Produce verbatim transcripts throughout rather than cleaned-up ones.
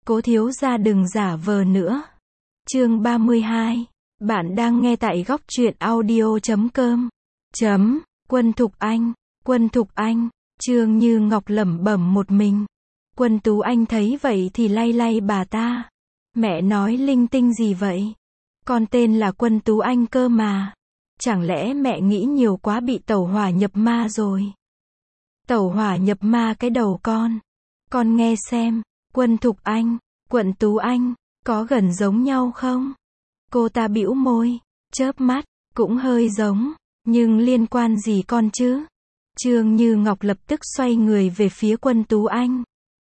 Cố thiếu gia đừng giả vờ nữa. Chương ba mươi hai. Bạn đang nghe tại góc truyện audio chấm com. Chấm. Quân Thục Anh. Quân Thục Anh. Trương Như Ngọc lẩm bẩm một mình. Quân Tú Anh thấy vậy thì lay lay bà ta. Mẹ nói linh tinh gì vậy? Con tên là Quân Tú Anh cơ mà. Chẳng lẽ mẹ nghĩ nhiều quá bị tẩu hỏa nhập ma rồi? Tẩu hỏa nhập ma cái đầu con. Con nghe xem, Quân Thục Anh, Quận Tú Anh, có gần giống nhau không? Cô ta bĩu môi, chớp mắt, cũng hơi giống, nhưng liên quan gì con chứ? Trương Như Ngọc lập tức xoay người về phía Quân Tú Anh.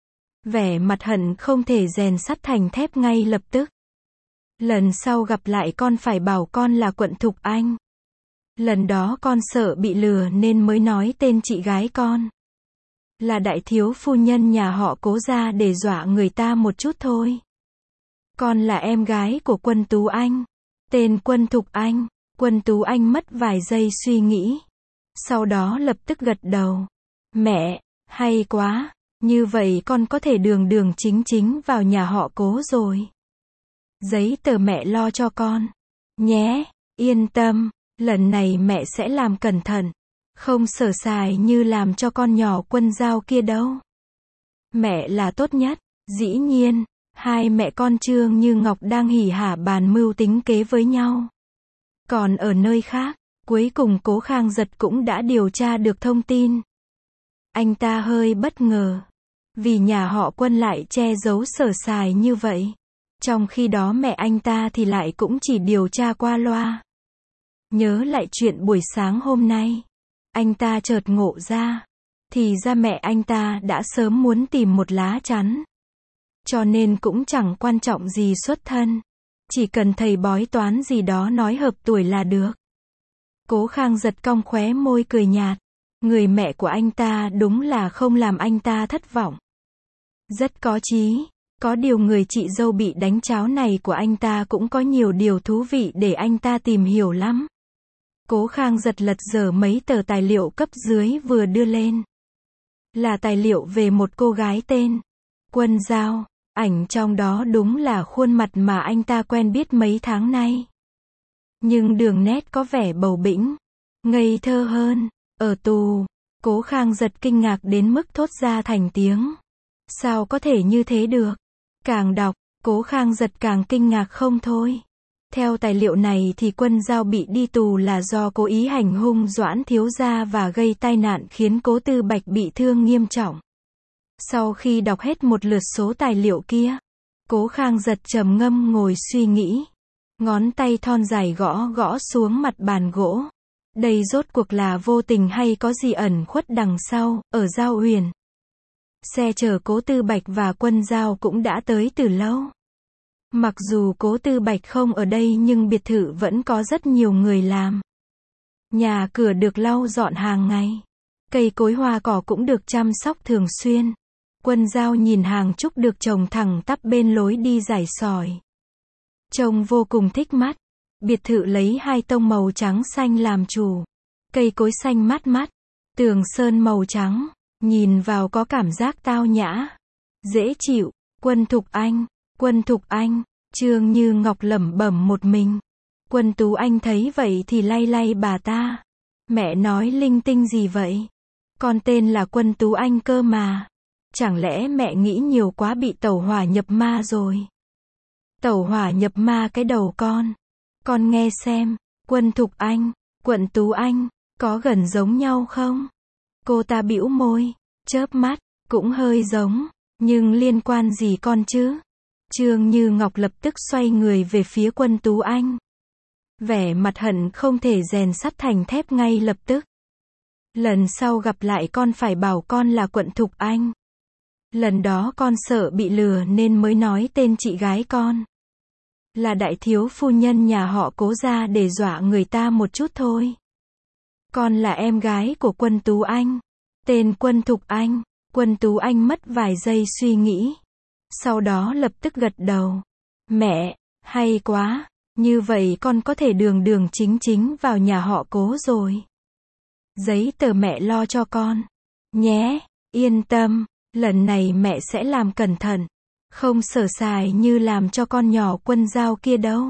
Vẻ mặt hận không thể rèn sắt thành thép ngay lập tức. Lần sau gặp lại con phải bảo con là Quận Thục Anh. Lần đó con sợ bị lừa nên mới nói tên chị gái con. Là đại thiếu phu nhân nhà họ Cố ra để dọa người ta một chút thôi. Con là em gái của Quân Tú Anh. Tên Quân Thục Anh. Quân Tú Anh mất vài giây suy nghĩ. Sau đó lập tức gật đầu. Mẹ, hay quá. Như vậy con có thể đường đường chính chính vào nhà họ Cố rồi. Giấy tờ mẹ lo cho con. Nhé, yên tâm. Lần này mẹ sẽ làm cẩn thận. Không sở sài như làm cho con nhỏ Quân Giao kia đâu. Mẹ là tốt nhất. Dĩ nhiên, hai mẹ con Trương Như Ngọc đang hỉ hả bàn mưu tính kế với nhau. Còn ở nơi khác, cuối cùng Cố Khang Giật cũng đã điều tra được thông tin. Anh ta hơi bất ngờ. Vì nhà họ Quân lại che giấu sở sài như vậy. Trong khi đó mẹ anh ta thì lại cũng chỉ điều tra qua loa. Nhớ lại chuyện buổi sáng hôm nay. Anh ta chợt ngộ ra. Thì ra mẹ anh ta đã sớm muốn tìm một lá chắn. Cho nên cũng chẳng quan trọng gì xuất thân. Chỉ cần thầy bói toán gì đó nói hợp tuổi là được. Cố Khang Giật cong khóe môi cười nhạt. Người mẹ của anh ta đúng là không làm anh ta thất vọng. Rất có chí. Có điều người chị dâu bị đánh cháo này của anh ta cũng có nhiều điều thú vị để anh ta tìm hiểu lắm. Cố Khang Giật lật dở mấy tờ tài liệu cấp dưới vừa đưa lên. Là tài liệu về một cô gái tên Quân Giao. Ảnh trong đó đúng là khuôn mặt mà anh ta quen biết mấy tháng nay. Nhưng đường nét có vẻ bầu bĩnh, ngây thơ hơn. Ở tù, Cố Khang Giật kinh ngạc đến mức thốt ra thành tiếng. Sao có thể như thế được? Càng đọc, Cố Khang Giật càng kinh ngạc không thôi. Theo tài liệu này thì Quân Giao bị đi tù là do cố ý hành hung Doãn thiếu gia và gây tai nạn khiến Cố Tư Bạch bị thương nghiêm trọng. Sau khi đọc hết một lượt số tài liệu kia, Cố Khang Giật trầm ngâm ngồi suy nghĩ. Ngón tay thon dài gõ gõ xuống mặt bàn gỗ. Đây rốt cuộc là vô tình hay có gì ẩn khuất đằng sau, ở Giao Huyền. Xe chở Cố Tư Bạch và Quân Giao cũng đã tới từ lâu. Mặc dù Cố Tư Bạch không ở đây nhưng biệt thự vẫn có rất nhiều người làm. Nhà cửa được lau dọn hàng ngày. Cây cối hoa cỏ cũng được chăm sóc thường xuyên. Quân Giao nhìn hàng trúc được trồng thẳng tắp bên lối đi rải sỏi. Trông vô cùng thích mắt. Biệt thự lấy hai tông màu trắng xanh làm chủ. Cây cối xanh mát mắt. Tường sơn màu trắng. Nhìn vào có cảm giác tao nhã. Dễ chịu. Quân Thục Anh. Quân Thục Anh. Trương Như Ngọc lẩm bẩm một mình. Quân Tú Anh thấy vậy thì lay lay bà ta. Mẹ nói linh tinh gì vậy? Con tên là Quân Tú Anh cơ mà. Chẳng lẽ mẹ nghĩ nhiều quá bị tẩu hỏa nhập ma rồi? Tẩu hỏa nhập ma cái đầu con. Con nghe xem, Quân Thục Anh, Quận Tú Anh, có gần giống nhau không? Cô ta bĩu môi, chớp mắt, cũng hơi giống, nhưng liên quan gì con chứ? Trương Như Ngọc lập tức xoay người về phía Quân Tú Anh. Vẻ mặt hận không thể rèn sắt thành thép ngay lập tức. Lần sau gặp lại con phải bảo con là Quận Thục Anh. Lần đó con sợ bị lừa nên mới nói tên chị gái con. Là đại thiếu phu nhân nhà họ Cố ra để dọa người ta một chút thôi. Con là em gái của Quân Tú Anh. Tên Quân Thục Anh. Quân Tú Anh mất vài giây suy nghĩ. Sau đó lập tức gật đầu. Mẹ, hay quá. Như vậy con có thể đường đường chính chính vào nhà họ Cố rồi. Giấy tờ mẹ lo cho con. Nhé, yên tâm. Lần này mẹ sẽ làm cẩn thận. Không sở sài như làm cho con nhỏ Quân Dao kia đâu.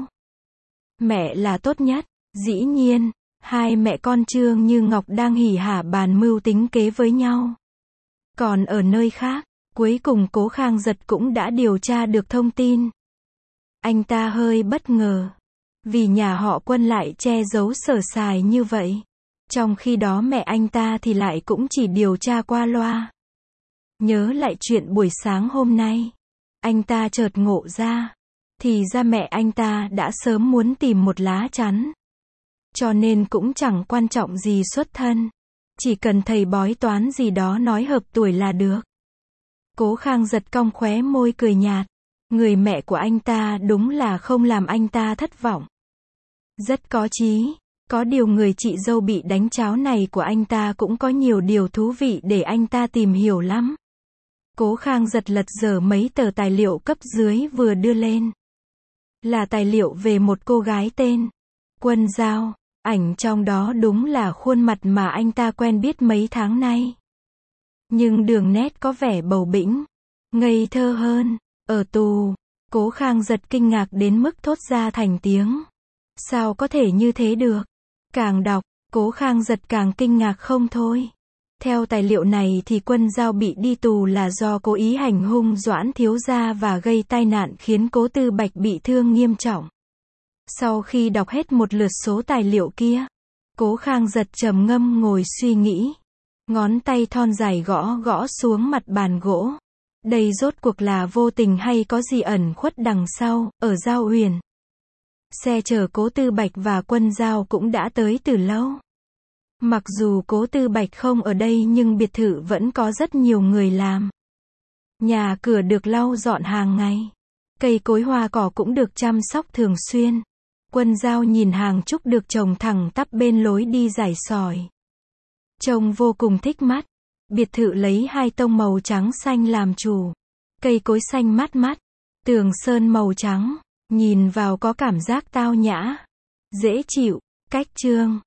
Mẹ là tốt nhất. Dĩ nhiên, hai mẹ con Trương Như Ngọc đang hỉ hả bàn mưu tính kế với nhau. Còn ở nơi khác, cuối cùng Cố Khang Giật cũng đã điều tra được thông tin. Anh ta hơi bất ngờ. Vì nhà họ Quân lại che giấu sở sài như vậy. Trong khi đó mẹ anh ta thì lại cũng chỉ điều tra qua loa. Nhớ lại chuyện buổi sáng hôm nay. Anh ta chợt ngộ ra. Thì ra mẹ anh ta đã sớm muốn tìm một lá chắn. Cho nên cũng chẳng quan trọng gì xuất thân. Chỉ cần thầy bói toán gì đó nói hợp tuổi là được. Cố Khang Giật cong khóe môi cười nhạt. Người mẹ của anh ta đúng là không làm anh ta thất vọng. Rất có chí. Có điều người chị dâu bị đánh cháo này của anh ta cũng có nhiều điều thú vị để anh ta tìm hiểu lắm. Cố Khang Giật lật dở mấy tờ tài liệu cấp dưới vừa đưa lên. Là tài liệu về một cô gái tên Quân Dao. Ảnh trong đó đúng là khuôn mặt mà anh ta quen biết mấy tháng nay. Nhưng đường nét có vẻ bầu bĩnh, ngây thơ hơn. Ở tù, Cố Khang Giật kinh ngạc đến mức thốt ra thành tiếng. Sao có thể như thế được? Càng đọc, Cố Khang Giật càng kinh ngạc không thôi. Theo tài liệu này thì Quân Dao bị đi tù là do cố ý hành hung Doãn thiếu gia và gây tai nạn khiến Cố Tư Bạch bị thương nghiêm trọng. Sau khi đọc hết một lượt số tài liệu kia, Cố Khang Giật trầm ngâm ngồi suy nghĩ. Ngón tay thon dài gõ gõ xuống mặt bàn gỗ. Đây rốt cuộc là vô tình hay có gì ẩn khuất đằng sau, ở Giao Huyền. Xe chở Cố Tư Bạch và Quân Dao cũng đã tới từ lâu. Mặc dù Cố Tư Bạch không ở đây nhưng biệt thự vẫn có rất nhiều người làm. Nhà cửa được lau dọn hàng ngày. Cây cối hoa cỏ cũng được chăm sóc thường xuyên. Quân Dao nhìn hàng trúc được trồng thẳng tắp bên lối đi rải sỏi. Trông vô cùng thích mắt. Biệt thự lấy hai tông màu trắng xanh làm chủ. Cây cối xanh mát mắt. Tường sơn màu trắng. Nhìn vào có cảm giác tao nhã. Dễ chịu. Cách trương.